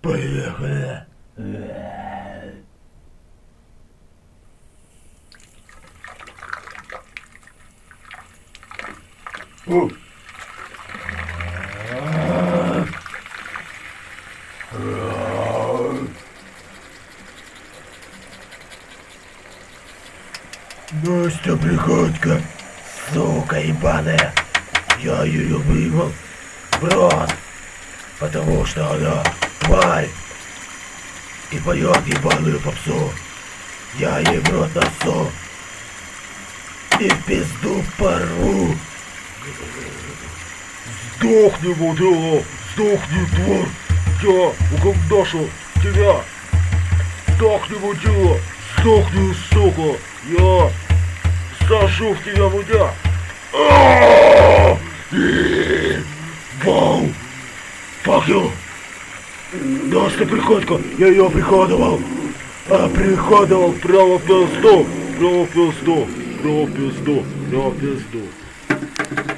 Поехали. О! Настя Приходько, сука ебаная, я ее выебал в рот, потому что она тварь и поет ебаную попсу. Я ей в рот носу и в пизду порву. Сдохни, мудила, сдохни, тварь, я угомдашу тебя. Сдохни, мудила, сдохни, сука, я сажу в тебя, мудя. Вау! Fuck you! Настя Приходько, я ее приходовал! Приходовал Прямо в пизду, прямо в пизду, прямо в пизду, прямо в пизду.